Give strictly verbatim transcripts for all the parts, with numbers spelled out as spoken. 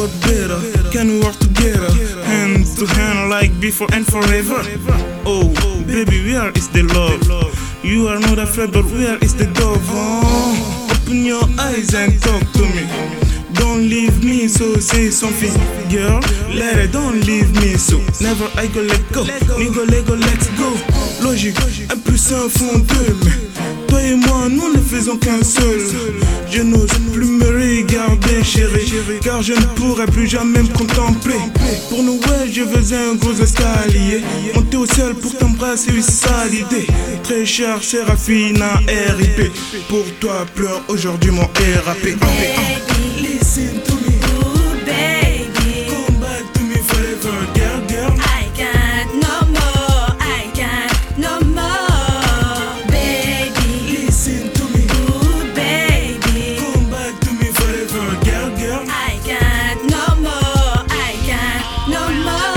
got better. Can we work together, hand to hand like before and forever? Oh, baby, where is the love? You are not afraid, but where is the dove? Oh, open your eyes and talk to me. Don't leave me, so say something, girl. Let it, don't leave me, so never I go let go. Nigga, let go, let's go. Logique, un plus un font deux, mais toi et moi, nous ne faisons qu'un seul. Je n'ose plus me regarder, chérie, car je ne pourrai plus jamais me contempler. Pour nous, ouais, je faisais un gros escalier. Monter au ciel pour t'embrasser, oui, c'est ça l'idée. Très cher, Sérafina, R I P. Pour toi, pleure aujourd'hui mon R A P. Listen to me, ooh baby, come back to me forever, girl, girl. I can't no more, I can't no more, baby. Listen to me, ooh baby, come back to me forever, girl, girl. I can't no more, I can't no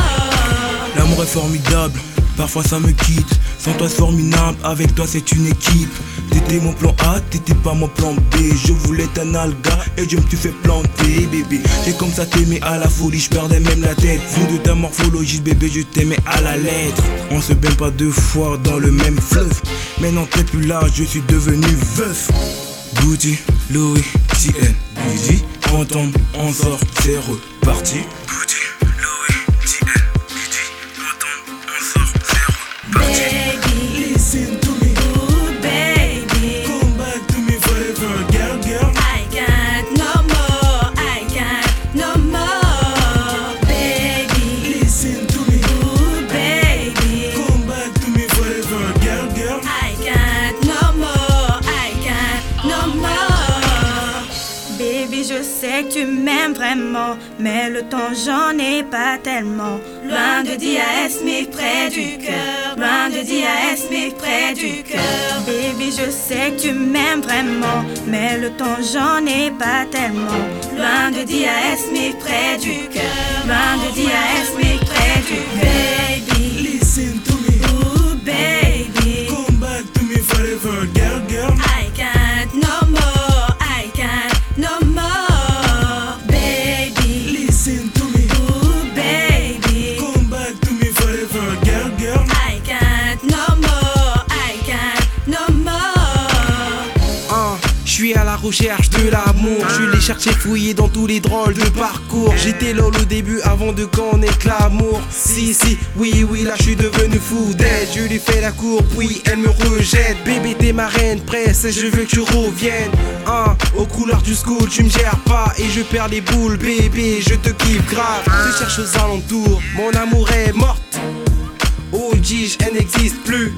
more. L'amour est formidable, parfois ça me quitte. Sans toi c'est formidable, avec toi c'est une équipe. T'étais mon plan A, t'étais pas mon plan B. Je voulais être un alga et je me suis fait planter, bébé. J'ai comme ça t'aimé à la folie, je perdais même la tête. Vu de ta morphologie, bébé, je t'aimais à la lettre. On se baigne pas deux fois dans le même fleuve. Maintenant t'es plus là, je suis devenu veuf. Gucci, Louis, T N, Busy. On tombe, on sort, c'est reparti. Gucci, Louis, T N, Busy. On tombe, on sort, c'est reparti. Baby, Listen to me, ooh baby, come back to me forever, girl, girl. I can't no more, I can't no more, baby. Listen to me, Ooh baby, come back to me forever, girl, girl. I can't no more, I can't no more. Baby, je sais que tu m'aimes vraiment, mais le temps j'en ai pas tellement. Loin de D A S mais près du cœur, loin de D A S mais près du cœur. Baby, je sais que tu m'aimes vraiment, mais le temps j'en ai pas tellement. Loin de D A S mais près du cœur, loin de D A S mais près du cœur. Baby, Listen to me, ooh baby, come back to me forever, girl, girl. I can't no more, I can't no more, baby. Listen to me, Ooh baby, come back to me forever, girl, girl. I can't no more, I can't no more. Hein, je suis à la recherche de l'amour. Je l'ai cherché fouillé dans tous les drôles de parcours. J'étais lol au début avant de connaître l'amour. Si si, oui oui, là je suis devenu fou d'elle. Je lui fais la cour puis elle me rejette. Bébé t'es ma reine, presse, je veux que tu reviennes. Hein, aux couleurs du school tu me gères pas et je perds les boules. Bébé je te kiffe grave. Je cherche aux alentours, mon amour est morte. Oh dis-je, elle n'existe plus.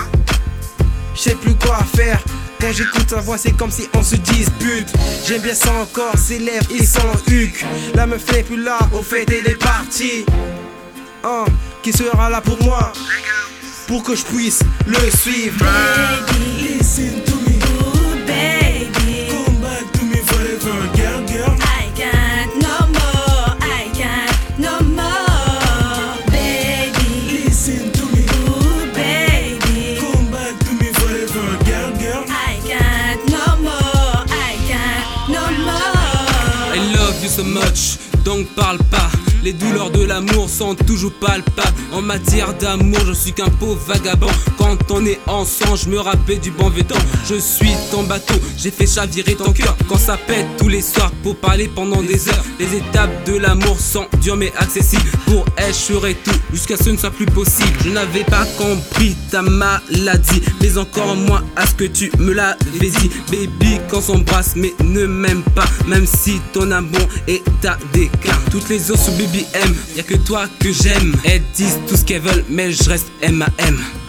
Je sais plus quoi faire. Quand j'écoute sa voix, c'est comme si on se dispute. J'aime bien ça encore, ses lèvres, ils sont huc. La meuf n'est plus là, au fait, elle est partie. Hein, qui sera là pour moi? Pour que je puisse le suivre. Baby, Listen to me, ooh baby, come back to me forever, girl, girl. I can't no more, I can't no more, baby. Listen to me, Ooh baby, come back to me forever, girl, girl. I can't no more, I can't no more. I love you so much, donc parle pas. Les douleurs de l'amour sont toujours palpables. En matière d'amour, je suis qu'un pauvre vagabond. Quand on est ensemble, je me rappelle du bon vieux temps. Je suis ton bateau, j'ai fait chavirer ton cœur. Quand ça pète tous les soirs pour parler pendant des heures. Les étapes de l'amour sont dures mais accessibles. Pour elle, je ferai tout jusqu'à ce que ce ne soit plus possible. Je n'avais pas compris ta maladie, mais encore moins à ce que tu me l'avais dit. Baby, quand on s'embrasse, mais ne m'aime pas. Même si ton amour est à des cas. Toutes les autres sous B B M, y'a que toi que j'aime. Elles disent tout ce qu'elles veulent, mais je reste M A M.